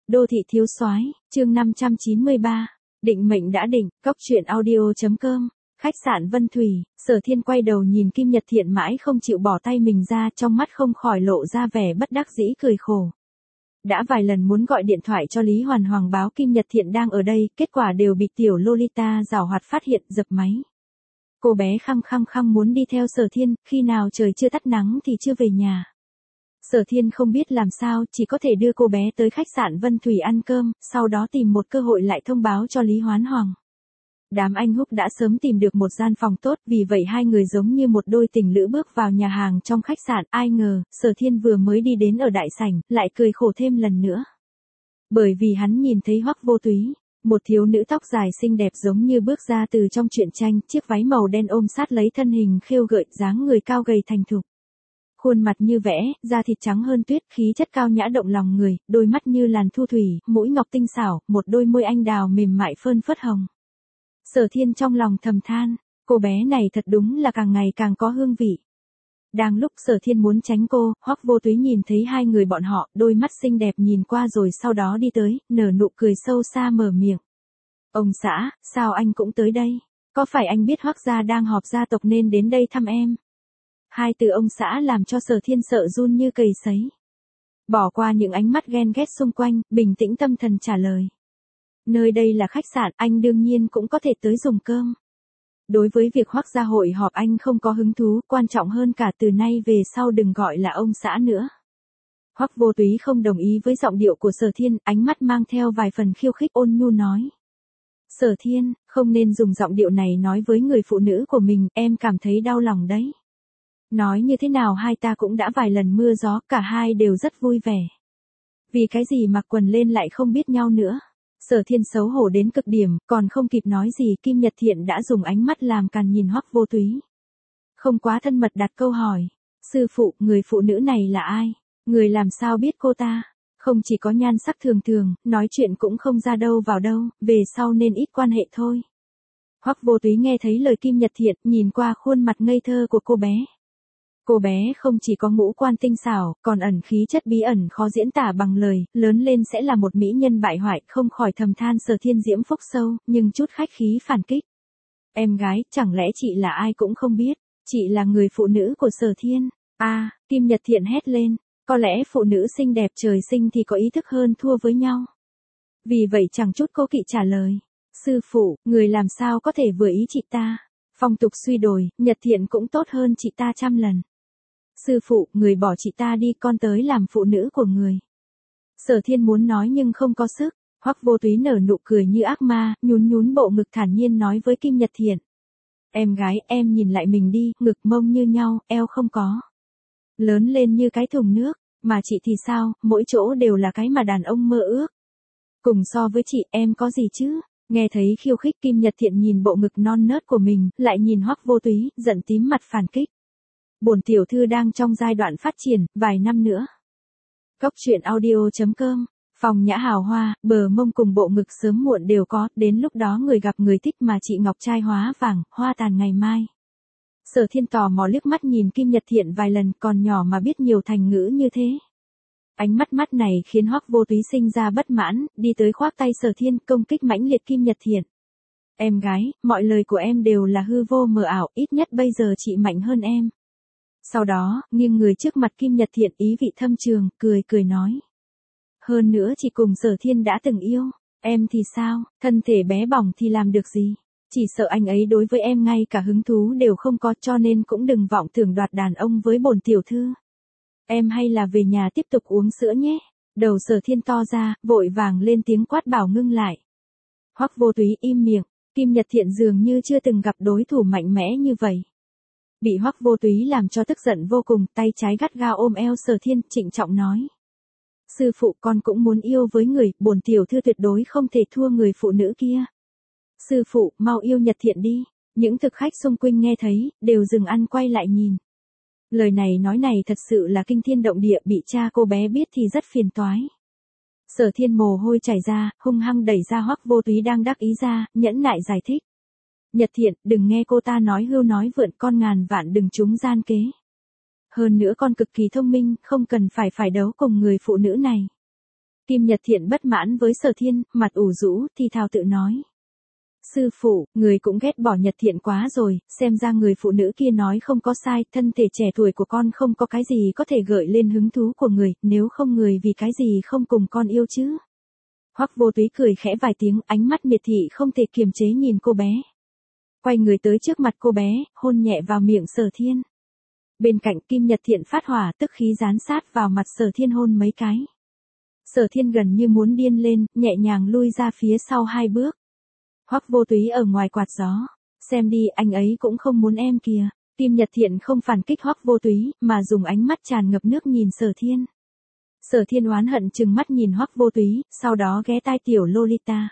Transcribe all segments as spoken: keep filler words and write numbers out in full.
Đô thị thiếu soái, chương năm trăm chín mươi ba. Định mệnh đã định, cóc truyện audio chấm com. Khách sạn Vân Thủy, Sở Thiên quay đầu nhìn Kim Nhật Thiện mãi không chịu bỏ tay mình ra, trong mắt không khỏi lộ ra vẻ bất đắc dĩ cười khổ. Đã vài lần muốn gọi điện thoại cho Lý Hoàn Hoàng báo Kim Nhật Thiện đang ở đây, kết quả đều bị tiểu Lolita giảo hoạt phát hiện, dập máy. Cô bé khăng khăng khăng muốn đi theo Sở Thiên, khi nào trời chưa tắt nắng thì chưa về nhà. Sở Thiên không biết làm sao, chỉ có thể đưa cô bé tới khách sạn Vân Thủy ăn cơm, sau đó tìm một cơ hội lại thông báo cho Lý Hoán Hoàng. Đám anh húc đã sớm tìm được một gian phòng tốt, vì vậy hai người giống như một đôi tình lữ bước vào nhà hàng trong khách sạn, ai ngờ, Sở Thiên vừa mới đi đến ở đại sảnh, lại cười khổ thêm lần nữa. Bởi vì hắn nhìn thấy Hoắc Vô Túy, một thiếu nữ tóc dài xinh đẹp giống như bước ra từ trong truyện tranh, chiếc váy màu đen ôm sát lấy thân hình khêu gợi, dáng người cao gầy thành thục. Khuôn mặt như vẽ, da thịt trắng hơn tuyết, khí chất cao nhã động lòng người, đôi mắt như làn thu thủy, mũi ngọc tinh xảo, một đôi môi anh đào mềm mại phơn phớt hồng. Sở Thiên trong lòng thầm than, cô bé này thật đúng là càng ngày càng có hương vị. Đang lúc Sở Thiên muốn tránh cô, Hoắc Vô Túy nhìn thấy hai người bọn họ, đôi mắt xinh đẹp nhìn qua rồi sau đó đi tới, nở nụ cười sâu xa mở miệng. Ông xã, sao anh cũng tới đây? Có phải anh biết Hoắc gia đang họp gia tộc nên đến đây thăm em? Hai từ ông xã làm cho Sở Thiên sợ run như cầy sấy. Bỏ qua những ánh mắt ghen ghét xung quanh, bình tĩnh tâm thần trả lời. Nơi đây là khách sạn, anh đương nhiên cũng có thể tới dùng cơm. Đối với việc Hoắc gia hội họp anh không có hứng thú, quan trọng hơn cả từ nay về sau đừng gọi là ông xã nữa. Hoắc Vô Túy không đồng ý với giọng điệu của Sở Thiên, ánh mắt mang theo vài phần khiêu khích ôn nhu nói. Sở Thiên, không nên dùng giọng điệu này nói với người phụ nữ của mình, em cảm thấy đau lòng đấy. Nói như thế nào hai ta cũng đã vài lần mưa gió, cả hai đều rất vui vẻ. Vì cái gì mặc quần lên lại không biết nhau nữa. Sở Thiên xấu hổ đến cực điểm, còn không kịp nói gì, Kim Nhật Thiện đã dùng ánh mắt làm càn nhìn Hoắc Vô Túy. Không quá thân mật đặt câu hỏi. Sư phụ, người phụ nữ này là ai? Người làm sao biết cô ta? Không chỉ có nhan sắc thường thường, nói chuyện cũng không ra đâu vào đâu, về sau nên ít quan hệ thôi. Hoắc Vô Túy nghe thấy lời Kim Nhật Thiện, nhìn qua khuôn mặt ngây thơ của cô bé. Cô bé không chỉ có ngũ quan tinh xảo, còn ẩn khí chất bí ẩn khó diễn tả bằng lời, lớn lên sẽ là một mỹ nhân bại hoại, không khỏi thầm than Sở Thiên diễm phúc sâu, nhưng chút khách khí phản kích. Em gái, chẳng lẽ chị là ai cũng không biết, chị là người phụ nữ của Sở Thiên. A, à, Kim Nhật Thiện hét lên, có lẽ phụ nữ xinh đẹp trời sinh thì có ý thức hơn thua với nhau. Vì vậy chẳng chút cố kỵ trả lời, sư phụ, người làm sao có thể vừa ý chị ta, phong tục suy đồi, Nhật Thiện cũng tốt hơn chị ta trăm lần. Sư phụ, người bỏ chị ta đi, con tới làm phụ nữ của người. Sở Thiên muốn nói nhưng không có sức. Hoắc Vô Túy nở nụ cười như ác ma, nhún nhún bộ ngực thản nhiên nói với Kim Nhật Thiện. Em gái, em nhìn lại mình đi, ngực mông như nhau, eo không có. Lớn lên như cái thùng nước, mà chị thì sao, mỗi chỗ đều là cái mà đàn ông mơ ước. Cùng so với chị, em có gì chứ? Nghe thấy khiêu khích, Kim Nhật Thiện nhìn bộ ngực non nớt của mình, lại nhìn Hoắc Vô Túy, giận tím mặt phản kích. Bổn tiểu thư đang trong giai đoạn phát triển, vài năm nữa. Cóc truyện audio chấm com. Phòng nhã hào hoa, bờ mông cùng bộ ngực sớm muộn đều có, đến lúc đó người gặp người thích mà chị ngọc trai hóa vàng, hoa tàn ngày mai. Sở Thiên tò mò liếc mắt nhìn Kim Nhật Thiện vài lần, còn nhỏ mà biết nhiều thành ngữ như thế. Ánh mắt mắt này khiến Hoắc Vô Túy sinh ra bất mãn, đi tới khoác tay Sở Thiên, công kích mãnh liệt Kim Nhật Thiện. Em gái, mọi lời của em đều là hư vô mờ ảo, ít nhất bây giờ chị mạnh hơn em. Sau đó, nghiêng người trước mặt Kim Nhật Thiện, ý vị thâm trường, cười cười nói. Hơn nữa chị cùng Sở Thiên đã từng yêu, em thì sao, thân thể bé bỏng thì làm được gì, chỉ sợ anh ấy đối với em ngay cả hứng thú đều không có, cho nên cũng đừng vọng tưởng đoạt đàn ông với bổn tiểu thư. Em hay là về nhà tiếp tục uống sữa nhé. Đầu Sở Thiên to ra, vội vàng lên tiếng quát bảo ngưng lại. Hoắc Vô Túy im miệng, Kim Nhật Thiện dường như chưa từng gặp đối thủ mạnh mẽ như vậy. Bị Hoắc Vô Túy làm cho tức giận vô cùng, tay trái gắt gao ôm eo Sở Thiên, trịnh trọng nói. Sư phụ, con cũng muốn yêu với người, bổn tiểu thư tuyệt đối không thể thua người phụ nữ kia. Sư phụ, mau yêu Nhật Thiện đi. Những thực khách xung quanh nghe thấy, đều dừng ăn quay lại nhìn. Lời này nói này thật sự là kinh thiên động địa, bị cha cô bé biết thì rất phiền toái. Sở Thiên mồ hôi chảy ra, hung hăng đẩy ra Hoắc Vô Túy đang đắc ý ra, nhẫn nại giải thích. Nhật Thiện, đừng nghe cô ta nói hưu nói vượn, con ngàn vạn đừng trúng gian kế. Hơn nữa con cực kỳ thông minh, không cần phải phải đấu cùng người phụ nữ này. Kim Nhật Thiện bất mãn với Sở Thiên, mặt ủ rũ, thì thào tự nói. Sư phụ, người cũng ghét bỏ Nhật Thiện quá rồi, xem ra người phụ nữ kia nói không có sai, thân thể trẻ tuổi của con không có cái gì có thể gợi lên hứng thú của người, nếu không người vì cái gì không cùng con yêu chứ. Hoắc Vô Túy cười khẽ vài tiếng, ánh mắt miệt thị không thể kiềm chế nhìn cô bé. Quay người tới trước mặt cô bé, hôn nhẹ vào miệng Sở Thiên. Bên cạnh Kim Nhật Thiện phát hỏa, tức khí dán sát vào mặt Sở Thiên hôn mấy cái. Sở Thiên gần như muốn điên lên, nhẹ nhàng lui ra phía sau hai bước. Hoắc Vô Túy ở ngoài quạt gió. Xem đi, anh ấy cũng không muốn em kìa. Kim Nhật Thiện không phản kích Hoắc Vô Túy, mà dùng ánh mắt tràn ngập nước nhìn Sở Thiên. Sở Thiên oán hận trừng mắt nhìn Hoắc Vô Túy, sau đó ghé tai tiểu Lolita.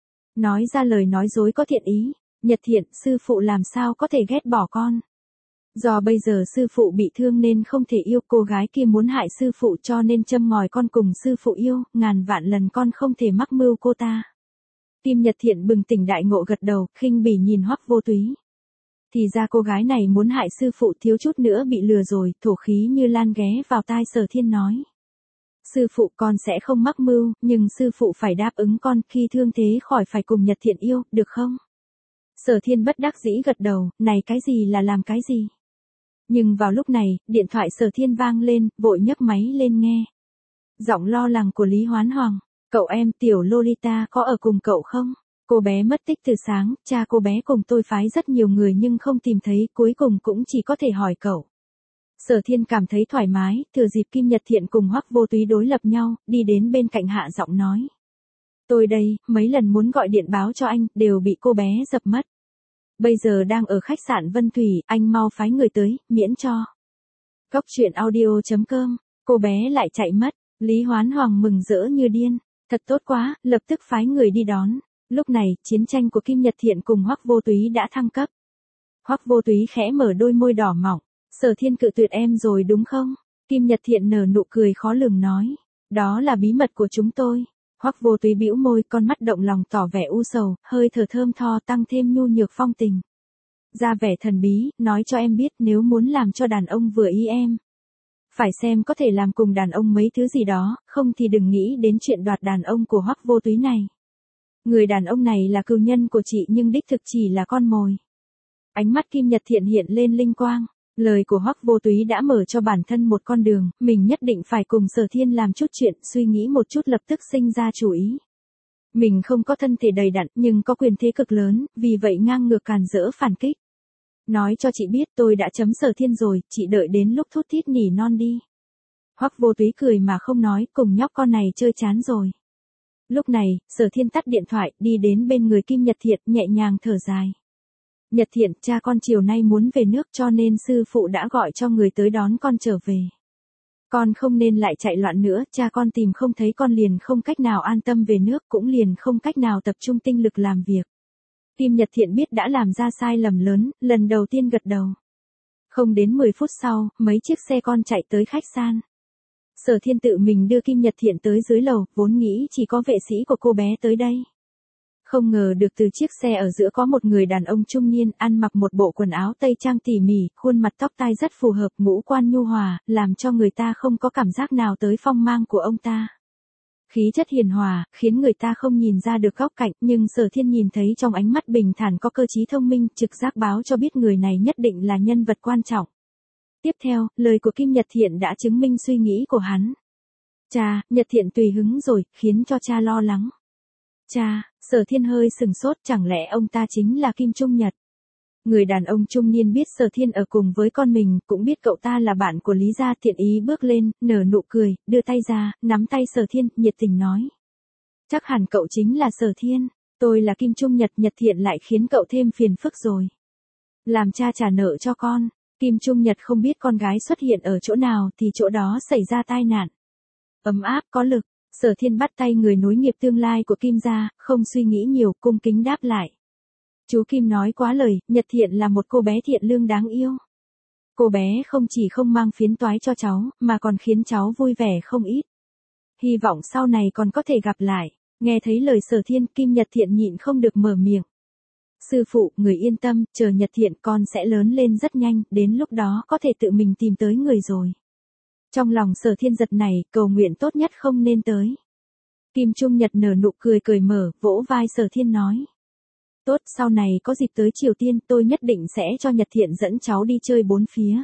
Nói ra lời nói dối có thiện ý. Nhật Thiện, sư phụ làm sao có thể ghét bỏ con. Do bây giờ sư phụ bị thương nên không thể yêu, cô gái kia muốn hại sư phụ cho nên châm ngòi con cùng sư phụ yêu, ngàn vạn lần con không thể mắc mưu cô ta. Kim Nhật Thiện bừng tỉnh đại ngộ gật đầu, khinh bỉ nhìn Hoắc Vô Túy. Thì ra cô gái này muốn hại sư phụ, thiếu chút nữa bị lừa rồi, thổ khí như lan ghé vào tai Sở Thiên nói. Sư phụ, con sẽ không mắc mưu, nhưng sư phụ phải đáp ứng con khi thương thế khỏi phải cùng Nhật Thiện yêu, được không? Sở Thiên bất đắc dĩ gật đầu, này cái gì là làm cái gì? Nhưng vào lúc này, điện thoại Sở Thiên vang lên, vội nhấc máy lên nghe. Giọng lo lắng của Lý Hoán Hoàng. Cậu em tiểu Lolita có ở cùng cậu không? Cô bé mất tích từ sáng, cha cô bé cùng tôi phái rất nhiều người nhưng không tìm thấy, cuối cùng cũng chỉ có thể hỏi cậu. Sở Thiên cảm thấy thoải mái, thừa dịp Kim Nhật Thiện cùng Hoắc Vô Túy đối lập nhau, đi đến bên cạnh hạ giọng nói. Tôi đây, mấy lần muốn gọi điện báo cho anh, đều bị cô bé dập mất. Bây giờ đang ở khách sạn Vân Thủy, anh mau phái người tới, miễn cho. Cóc truyện audio chấm com, cô bé lại chạy mất, Lý Hoán Hoàng mừng rỡ như điên. Thật tốt quá, lập tức phái người đi đón. Lúc này, chiến tranh của Kim Nhật Thiện cùng Hoắc Vô Túy đã thăng cấp. Hoắc Vô Túy khẽ mở đôi môi đỏ mỏng. Sở Thiên cự tuyệt em rồi đúng không? Kim Nhật Thiện nở nụ cười khó lường nói. Đó là bí mật của chúng tôi. Hoắc Vô Túy bĩu môi, con mắt động lòng tỏ vẻ u sầu, hơi thở thơm tho tăng thêm nhu nhược phong tình. Ra vẻ thần bí, nói cho em biết nếu muốn làm cho đàn ông vừa ý em. Phải xem có thể làm cùng đàn ông mấy thứ gì đó, không thì đừng nghĩ đến chuyện đoạt đàn ông của Hoắc Vô Túy này. Người đàn ông này là cừu nhân của chị nhưng đích thực chỉ là con mồi. Ánh mắt Kim Nhật Thiện hiện lên linh quang. Lời của Hoắc Vô Túy đã mở cho bản thân một con đường, mình nhất định phải cùng Sở Thiên làm chút chuyện, suy nghĩ một chút lập tức sinh ra chủ ý. Mình không có thân thể đầy đặn nhưng có quyền thế cực lớn, vì vậy ngang ngược càn rỡ phản kích. Nói cho chị biết tôi đã chấm Sở Thiên rồi, chị đợi đến lúc thút thít nỉ non đi. Hoắc Vô Túy cười mà không nói, cùng nhóc con này chơi chán rồi. Lúc này, Sở Thiên tắt điện thoại, đi đến bên người Kim Nhật Thiện, nhẹ nhàng thở dài. Nhật Thiện, cha con chiều nay muốn về nước cho nên sư phụ đã gọi cho người tới đón con trở về. Con không nên lại chạy loạn nữa, cha con tìm không thấy con liền không cách nào an tâm về nước, cũng liền không cách nào tập trung tinh lực làm việc. Kim Nhật Thiện biết đã làm ra sai lầm lớn, lần đầu tiên gật đầu. Không đến mười phút sau, mấy chiếc xe con chạy tới khách sạn. Sở Thiên tự mình đưa Kim Nhật Thiện tới dưới lầu, vốn nghĩ chỉ có vệ sĩ của cô bé tới đây. Không ngờ được từ chiếc xe ở giữa có một người đàn ông trung niên, ăn mặc một bộ quần áo tây trang tỉ mỉ, khuôn mặt tóc tai rất phù hợp, ngũ quan nhu hòa, làm cho người ta không có cảm giác nào tới phong mang của ông ta. Khí chất hiền hòa, khiến người ta không nhìn ra được góc cạnh, nhưng Sở Thiên nhìn thấy trong ánh mắt bình thản có cơ trí thông minh, trực giác báo cho biết người này nhất định là nhân vật quan trọng. Tiếp theo, lời của Kim Nhật Thiện đã chứng minh suy nghĩ của hắn. Cha, Nhật Thiện tùy hứng rồi, khiến cho cha lo lắng. Cha, Sở Thiên hơi sừng sốt, chẳng lẽ ông ta chính là Kim Trung Nhật? Người đàn ông trung niên biết Sở Thiên ở cùng với con mình, cũng biết cậu ta là bạn của Lý gia, thiện ý bước lên, nở nụ cười, đưa tay ra, nắm tay Sở Thiên, nhiệt tình nói. Chắc hẳn cậu chính là Sở Thiên, tôi là Kim Trung Nhật, Nhật Thiện lại khiến cậu thêm phiền phức rồi. Làm cha trả nợ cho con, Kim Trung Nhật không biết con gái xuất hiện ở chỗ nào thì chỗ đó xảy ra tai nạn. Ấm áp, có lực. Sở Thiên bắt tay người nối nghiệp tương lai của Kim gia, không suy nghĩ nhiều, cung kính đáp lại. Chú Kim nói quá lời, Nhật Thiện là một cô bé thiện lương đáng yêu. Cô bé không chỉ không mang phiến toái cho cháu, mà còn khiến cháu vui vẻ không ít. Hy vọng sau này còn có thể gặp lại. Nghe thấy lời Sở Thiên, Kim Nhật Thiện nhịn không được mở miệng. Sư phụ, người yên tâm, chờ Nhật Thiện con sẽ lớn lên rất nhanh, đến lúc đó có thể tự mình tìm tới người rồi. Trong lòng Sở Thiên giật này, cầu nguyện tốt nhất không nên tới. Kim Trung Nhật nở nụ cười cười mở, vỗ vai Sở Thiên nói. Tốt, sau này có dịp tới Triều Tiên tôi nhất định sẽ cho Nhật Thiện dẫn cháu đi chơi bốn phía.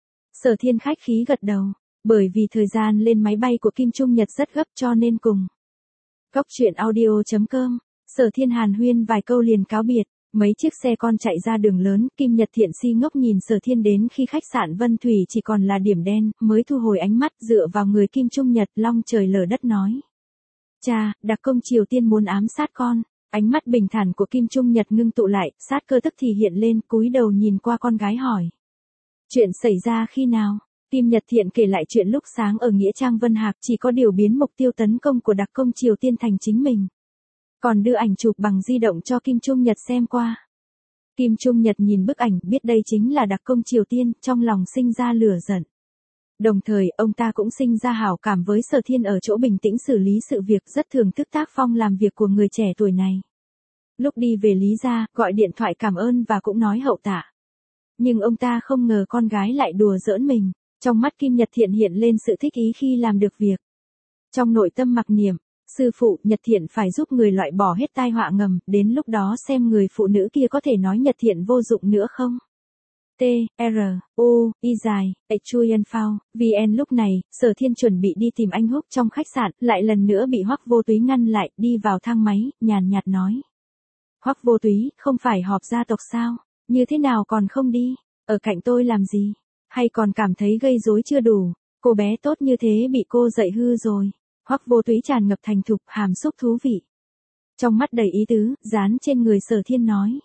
Sở Thiên khách khí gật đầu, bởi vì thời gian lên máy bay của Kim Trung Nhật rất gấp cho nên cùng. Góc truyện audio chấm com, Sở Thiên hàn huyên vài câu liền cáo biệt, mấy chiếc xe con chạy ra đường lớn, Kim Nhật Thiện si ngốc nhìn Sở Thiên đến khi khách sạn Vân Thủy chỉ còn là điểm đen, mới thu hồi ánh mắt dựa vào người Kim Trung Nhật long trời lở đất nói. Cha, đặc công Triều Tiên muốn ám sát con. Ánh mắt bình thản của Kim Trung Nhật ngưng tụ lại, sát cơ tức thì hiện lên, cúi đầu nhìn qua con gái hỏi. Chuyện xảy ra khi nào? Kim Nhật Thiện kể lại chuyện lúc sáng ở Nghĩa Trang Vân Hạc chỉ có điều biến mục tiêu tấn công của đặc công Triều Tiên thành chính mình. Còn đưa ảnh chụp bằng di động cho Kim Trung Nhật xem qua. Kim Trung Nhật nhìn bức ảnh biết đây chính là đặc công Triều Tiên, trong lòng sinh ra lửa giận. Đồng thời, ông ta cũng sinh ra hảo cảm với Sở Thiên ở chỗ bình tĩnh xử lý sự việc, rất thưởng thức tác phong làm việc của người trẻ tuổi này. Lúc đi về Lý gia, gọi điện thoại cảm ơn và cũng nói hậu tạ. Nhưng ông ta không ngờ con gái lại đùa giỡn mình, trong mắt Kim Nhật Thiện hiện lên sự thích ý khi làm được việc. Trong nội tâm mặc niệm, sư phụ, Nhật Thiện phải giúp người loại bỏ hết tai họa ngầm, đến lúc đó xem người phụ nữ kia có thể nói Nhật Thiện vô dụng nữa không. T, R, O, Y dài, H Chuyen Phao, vê en lúc này, Sở Thiên chuẩn bị đi tìm anh Húc trong khách sạn, lại lần nữa bị Hoắc Vô Túy ngăn lại, đi vào thang máy, nhàn nhạt nói. Hoắc Vô Túy, không phải họp gia tộc sao, như thế nào còn không đi, ở cạnh tôi làm gì, hay còn cảm thấy gây rối chưa đủ, cô bé tốt như thế bị cô dạy hư rồi. Hoắc Vô Túy tràn ngập thành thục, hàm xúc thú vị. Trong mắt đầy ý tứ, dán trên người Sở Thiên nói.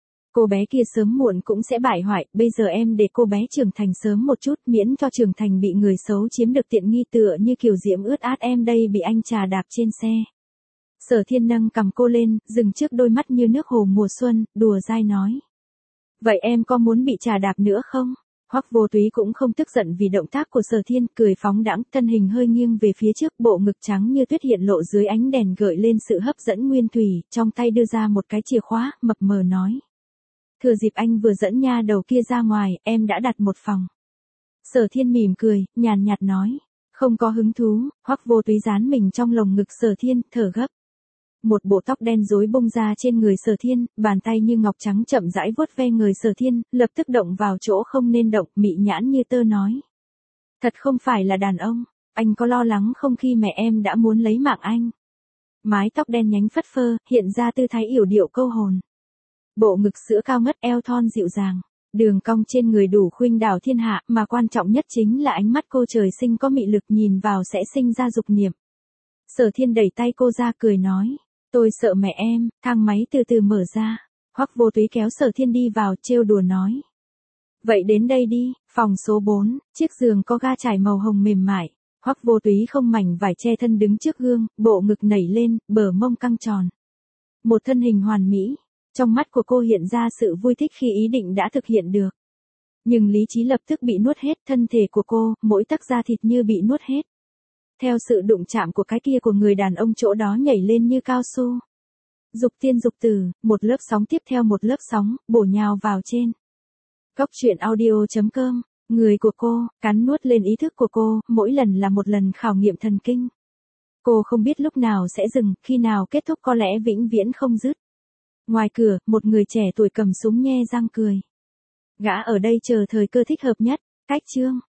Cô bé kia sớm muộn cũng sẽ bại hoại, bây giờ em để cô bé trưởng thành sớm một chút, miễn cho trưởng thành bị người xấu chiếm được tiện nghi tựa như kiểu diễm ướt át em đây bị anh trà đạp trên xe. Sở Thiên nâng cầm cô lên, dừng trước đôi mắt như nước hồ mùa xuân, đùa dai nói. Vậy em có muốn bị trà đạp nữa không? Hoắc Vô Túy cũng không tức giận vì động tác của Sở Thiên, cười phóng đãng, thân hình hơi nghiêng về phía trước, bộ ngực trắng như tuyết hiện lộ dưới ánh đèn gợi lên sự hấp dẫn nguyên thủy, trong tay đưa ra một cái chìa khóa, mập mờ nói. Thừa dịp anh vừa dẫn nha đầu kia ra ngoài, em đã đặt một phòng. Sở Thiên mỉm cười, nhàn nhạt nói. Không có hứng thú, Hoắc Vô Túy dán mình trong lồng ngực Sở Thiên, thở gấp. Một bộ tóc đen rối bung ra trên người Sở Thiên, bàn tay như ngọc trắng chậm rãi vuốt ve người Sở Thiên, lập tức động vào chỗ không nên động, mị nhãn như tơ nói. Thật không phải là đàn ông, anh có lo lắng không khi mẹ em đã muốn lấy mạng anh. Mái tóc đen nhánh phất phơ, hiện ra tư thái yểu điệu câu hồn. Bộ ngực sữa cao ngất, eo thon dịu dàng, đường cong trên người đủ khuynh đảo thiên hạ, mà quan trọng nhất chính là ánh mắt cô trời sinh có mị lực, nhìn vào sẽ sinh ra dục niệm. Sở Thiên đẩy tay cô ra cười nói, tôi sợ mẹ em, thang máy từ từ mở ra. Hoắc Vô Túy kéo Sở Thiên đi vào, trêu đùa nói. Vậy đến đây đi, phòng số bốn, chiếc giường có ga trải màu hồng mềm mại. Hoắc Vô Túy không mảnh vải che thân đứng trước gương, bộ ngực nảy lên, bờ mông căng tròn. Một thân hình hoàn mỹ. Trong mắt của cô hiện ra sự vui thích khi ý định đã thực hiện được. Nhưng lý trí lập tức bị nuốt hết, thân thể của cô, mỗi tấc da thịt như bị nuốt hết. Theo sự đụng chạm của cái kia của người đàn ông chỗ đó nhảy lên như cao su. Dục tiên dục tử, một lớp sóng tiếp theo một lớp sóng, bổ nhào vào trên. Góc truyện audio chấm com, người của cô, cắn nuốt lên ý thức của cô, mỗi lần là một lần khảo nghiệm thần kinh. Cô không biết lúc nào sẽ dừng, khi nào kết thúc có lẽ vĩnh viễn không dứt. Ngoài cửa, một người trẻ tuổi cầm súng nhe răng cười. Gã ở đây chờ thời cơ thích hợp nhất, cách chương.